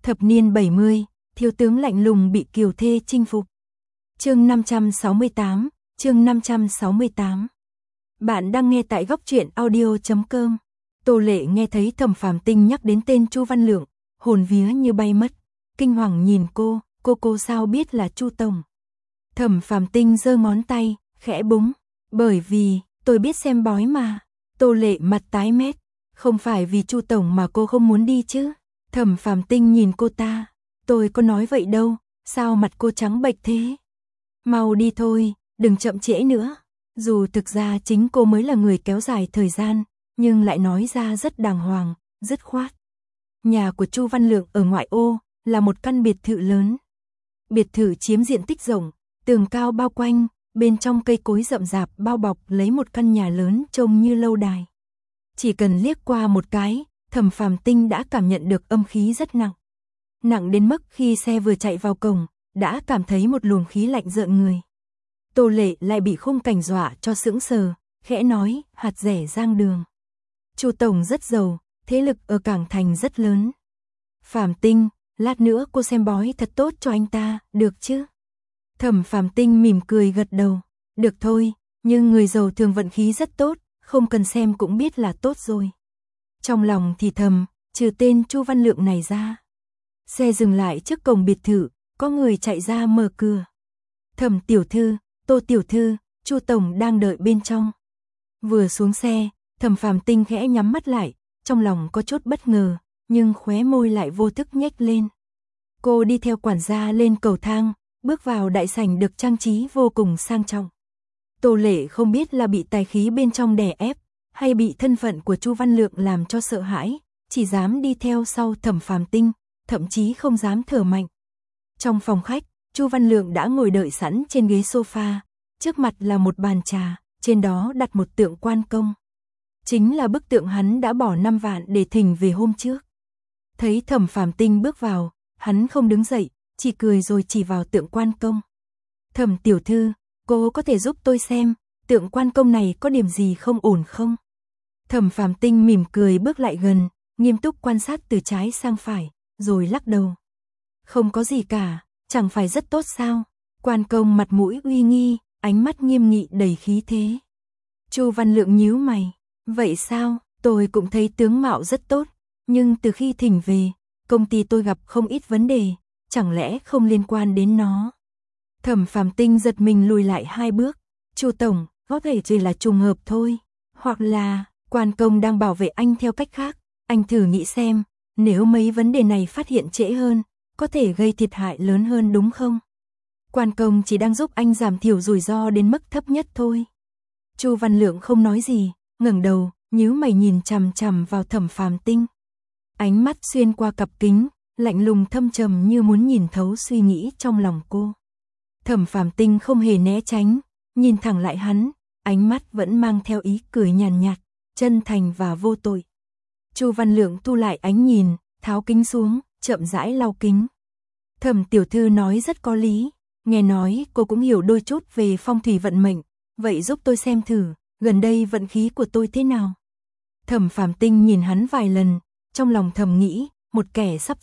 Thập niên 70, thiếu tướng lạnh lùng bị kiều thê chinh phục. Chương 568, chương 568. Bạn đang nghe tại goctruyện.audio.com. Tô Lệ nghe thấy Thẩm Phàm Tinh nhắc đến tên Chu Văn Lượng, hồn vía như bay mất, kinh hoàng nhìn cô sao biết là Chu tổng? Thẩm Phàm Tinh giơ ngón tay, khẽ búng, bởi vì tôi biết xem bói mà. Tô Lệ mặt tái mét, không phải vì Chu tổng mà cô không muốn đi chứ? Thẩm Phàm Tinh nhìn cô ta, tôi có nói vậy đâu, sao mặt cô trắng bệch thế? Mau đi thôi, đừng chậm trễ nữa. Dù thực ra chính cô mới là người kéo dài thời gian, nhưng lại nói ra rất đàng hoàng, dứt khoát. Nhà của Chu Văn Lượng ở ngoại ô, là một căn biệt thự lớn. Biệt thự chiếm diện tích rộng, tường cao bao quanh, bên trong cây cối rậm rạp bao bọc lấy một căn nhà lớn trông như lâu đài. Chỉ cần liếc qua một cái, Thẩm Phàm Tinh đã cảm nhận được âm khí rất nặng. Nặng đến mức khi xe vừa chạy vào cổng, đã cảm thấy một luồng khí lạnh rợn người. Tô Lệ lại bị khung cảnh dọa cho sững sờ, khẽ nói, hạt rẻ Giang Đường. Chu tổng rất giàu, thế lực ở Cảng Thành rất lớn. Phàm Tinh, lát nữa cô xem bói thật tốt cho anh ta, được chứ? Thẩm Phàm Tinh mỉm cười gật đầu, được thôi, nhưng người giàu thường vận khí rất tốt, không cần xem cũng biết là tốt rồi. Trong lòng thì thầm, trừ tên Chu Văn Lượng này ra. Xe dừng lại trước cổng biệt thự, có người chạy ra mở cửa. Thẩm tiểu thư, Tô tiểu thư, Chu tổng đang đợi bên trong. Vừa xuống xe, Thẩm Phàm Tinh khẽ nhắm mắt lại, trong lòng có chút bất ngờ, nhưng khóe môi lại vô thức nhếch lên. Cô đi theo quản gia lên cầu thang, bước vào đại sảnh được trang trí vô cùng sang trọng. Tô Lệ không biết là bị tài khí bên trong đè ép, hay bị thân phận của Chu Văn Lượng làm cho sợ hãi, chỉ dám đi theo sau Thẩm Phàm Tinh, thậm chí không dám thở mạnh. Trong phòng khách, Chu Văn Lượng đã ngồi đợi sẵn trên ghế sofa, trước mặt là một bàn trà, trên đó đặt một tượng Quan Công. Chính là bức tượng hắn đã bỏ 5 vạn để thỉnh về hôm trước. Thấy Thẩm Phàm Tinh bước vào, hắn không đứng dậy, chỉ cười rồi chỉ vào tượng Quan Công. Thẩm tiểu thư, cô có thể giúp tôi xem, tượng Quan Công này có điểm gì không ổn không? Thẩm Phàm Tinh mỉm cười bước lại gần, nghiêm túc quan sát từ trái sang phải, rồi lắc đầu. Không có gì cả, chẳng phải rất tốt sao? Quan Công mặt mũi uy nghi, ánh mắt nghiêm nghị đầy khí thế. Chu Văn Lượng nhíu mày, vậy sao? Tôi cũng thấy tướng mạo rất tốt, nhưng từ khi thỉnh về, công ty tôi gặp không ít vấn đề, chẳng lẽ không liên quan đến nó? Thẩm Phàm Tinh giật mình lùi lại 2 bước, Chu tổng, có thể chỉ là trùng hợp thôi, hoặc là Quan Công đang bảo vệ anh theo cách khác, anh thử nghĩ xem, nếu mấy vấn đề này phát hiện trễ hơn, có thể gây thiệt hại lớn hơn đúng không? Quan Công chỉ đang giúp anh giảm thiểu rủi ro đến mức thấp nhất thôi. Chu Văn Lượng không nói gì, ngẩng đầu, nhíu mày nhìn chằm chằm vào Thẩm Phàm Tinh. Ánh mắt xuyên qua cặp kính, lạnh lùng thâm trầm như muốn nhìn thấu suy nghĩ trong lòng cô. Thẩm Phàm Tinh không hề né tránh, nhìn thẳng lại hắn, ánh mắt vẫn mang theo ý cười nhàn nhạt, chân thành và vô tội. Chu Văn Lượng thu lại ánh nhìn, tháo kính xuống, chậm rãi lau kính. Thẩm tiểu thư nói rất có lý, nghe nói cô cũng hiểu đôi chút về phong thủy vận mệnh, vậy giúp tôi xem thử, gần đây vận khí của tôi thế nào? Thẩm Phàm Tinh nhìn hắn vài lần, trong lòng thầm nghĩ, một kẻ sắp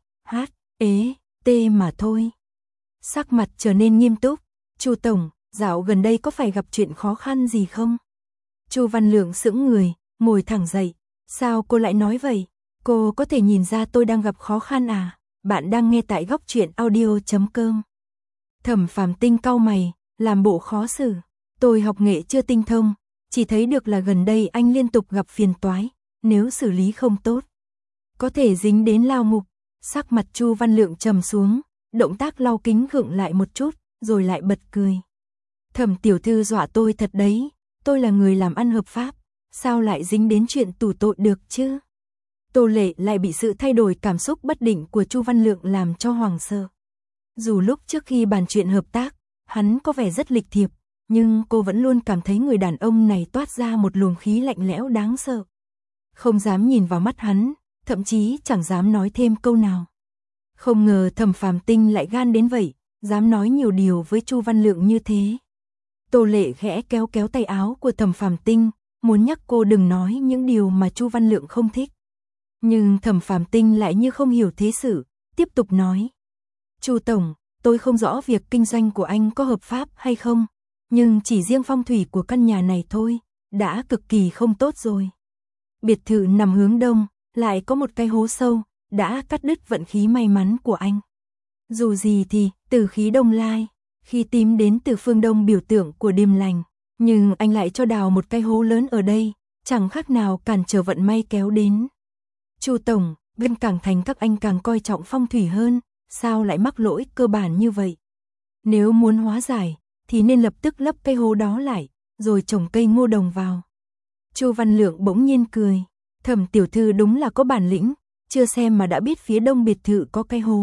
CHT mà thôi. Sắc mặt trở nên nghiêm túc, Chu tổng, dạo gần đây có phải gặp chuyện khó khăn gì không? Chu Văn Lượng sững người, ngồi thẳng dậy, sao cô lại nói vậy? Cô có thể nhìn ra tôi đang gặp khó khăn à? Bạn đang nghe tại goctruyện.audio.com. Thẩm Phàm Tinh cau mày, làm bộ khó xử. Tôi học nghệ chưa tinh thông, chỉ thấy được là gần đây anh liên tục gặp phiền toái, nếu xử lý không tốt, có thể dính đến lao ngục. Sắc mặt Chu Văn Lượng trầm xuống, động tác lau kính gượng lại một chút, rồi lại bật cười. Thẩm tiểu thư dọa tôi thật đấy, tôi là người làm ăn hợp pháp, sao lại dính đến chuyện tù tội được chứ? Tô Lệ lại bị sự thay đổi cảm xúc bất định của Chu Văn Lượng làm cho hoảng sợ. Dù lúc trước khi bàn chuyện hợp tác, hắn có vẻ rất lịch thiệp, nhưng cô vẫn luôn cảm thấy người đàn ông này toát ra một luồng khí lạnh lẽo đáng sợ. Không dám nhìn vào mắt hắn, thậm chí chẳng dám nói thêm câu nào. Không ngờ Thẩm Phàm Tinh lại gan đến vậy, dám nói nhiều điều với Chu Văn Lượng như thế. Tô Lệ khẽ kéo kéo tay áo của Thẩm Phàm Tinh, muốn nhắc cô đừng nói những điều mà Chu Văn Lượng không thích. Nhưng Thẩm Phàm Tinh lại như không hiểu thế sự, tiếp tục nói. Chu tổng, tôi không rõ việc kinh doanh của anh có hợp pháp hay không, nhưng chỉ riêng phong thủy của căn nhà này thôi, đã cực kỳ không tốt rồi. Biệt thự nằm hướng đông, lại có một cái hố sâu, đã cắt đứt vận khí may mắn của anh. Dù gì thì, tử khí đông lai, khi tím đến từ phương đông biểu tượng của đêm lành, nhưng anh lại cho đào một cái hố lớn ở đây, chẳng khác nào cản trở vận may kéo đến. Chu tổng, bên càng thành các anh càng coi trọng phong thủy hơn, sao lại mắc lỗi cơ bản như vậy? Nếu muốn hóa giải, thì nên lập tức lấp cái hố đó lại, rồi trồng cây ngô đồng vào. Chu Văn Lượng bỗng nhiên cười, Thẩm tiểu thư đúng là có bản lĩnh, chưa xem mà đã biết phía đông biệt thự có cái hố.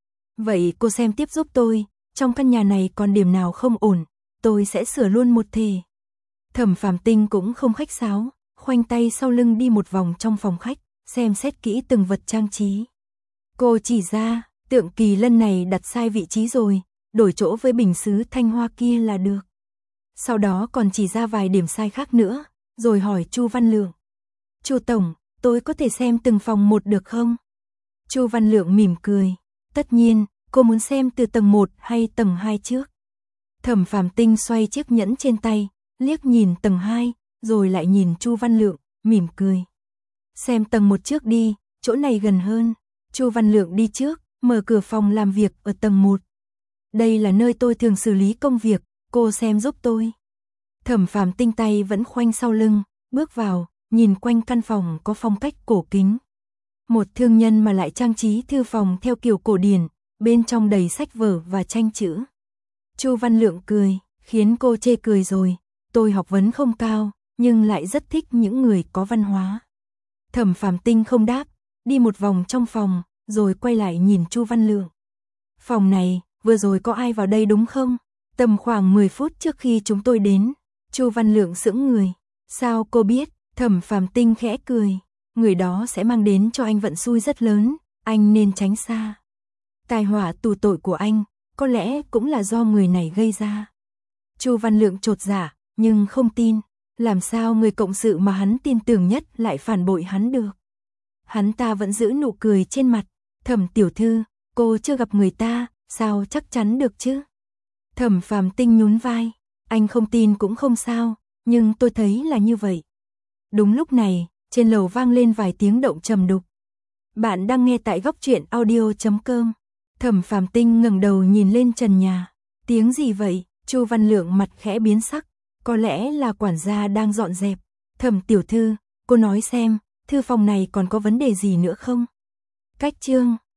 Vậy cô xem tiếp giúp tôi, trong căn nhà này còn điểm nào không ổn, tôi sẽ sửa luôn một thể. Thẩm Phàm Tinh cũng không khách sáo, khoanh tay sau lưng đi một vòng trong phòng khách, xem xét kỹ từng vật trang trí. Cô chỉ ra, tượng kỳ lân này đặt sai vị trí rồi, đổi chỗ với bình sứ thanh hoa kia là được. Sau đó còn chỉ ra vài điểm sai khác nữa, rồi hỏi Chu Văn Lượng. Chu tổng, tôi có thể xem từng phòng một được không? Chu Văn Lượng mỉm cười. Tất nhiên, cô muốn xem từ tầng 1 hay tầng 2 trước? Thẩm Phàm Tinh xoay chiếc nhẫn trên tay, liếc nhìn tầng 2, rồi lại nhìn Chu Văn Lượng, mỉm cười. Xem tầng 1 trước đi, chỗ này gần hơn. Chu Văn Lượng đi trước, mở cửa phòng làm việc ở tầng 1. Đây là nơi tôi thường xử lý công việc, cô xem giúp tôi. Thẩm Phàm Tinh tay vẫn khoanh sau lưng, bước vào, nhìn quanh căn phòng có phong cách cổ kính. Một thương nhân mà lại trang trí thư phòng theo kiểu cổ điển, bên trong đầy sách vở và tranh chữ. Chu Văn Lượng cười, khiến cô chê cười rồi, tôi học vấn không cao, nhưng lại rất thích những người có văn hóa. Thẩm Phàm Tinh không đáp, đi một vòng trong phòng, rồi quay lại nhìn Chu Văn Lượng. Phòng này, vừa rồi có ai vào đây đúng không? Tầm khoảng 10 phút trước khi chúng tôi đến. Chu Văn Lượng sững người. Sao cô biết? Thẩm Phàm Tinh khẽ cười. Người đó sẽ mang đến cho anh vận xui rất lớn, anh nên tránh xa. Tai họa tù tội của anh, có lẽ cũng là do người này gây ra. Chu Văn Lượng chột dạ, nhưng không tin. Làm sao người cộng sự mà hắn tin tưởng nhất lại phản bội hắn được? Hắn ta vẫn giữ nụ cười trên mặt. Thẩm tiểu thư, cô chưa gặp người ta, sao chắc chắn được chứ? Thẩm Phàm Tinh nhún vai. Anh không tin cũng không sao, nhưng tôi thấy là như vậy. Đúng lúc này, trên lầu vang lên vài tiếng động trầm đục. Bạn đang nghe tại góc truyện audio.com. Thẩm Phàm Tinh ngẩng đầu nhìn lên trần nhà. Tiếng gì vậy? Chu Văn Lượng mặt khẽ biến sắc. Có lẽ là quản gia đang dọn dẹp. Thẩm tiểu thư, cô nói xem, thư phòng này còn có vấn đề gì nữa không? Cách chương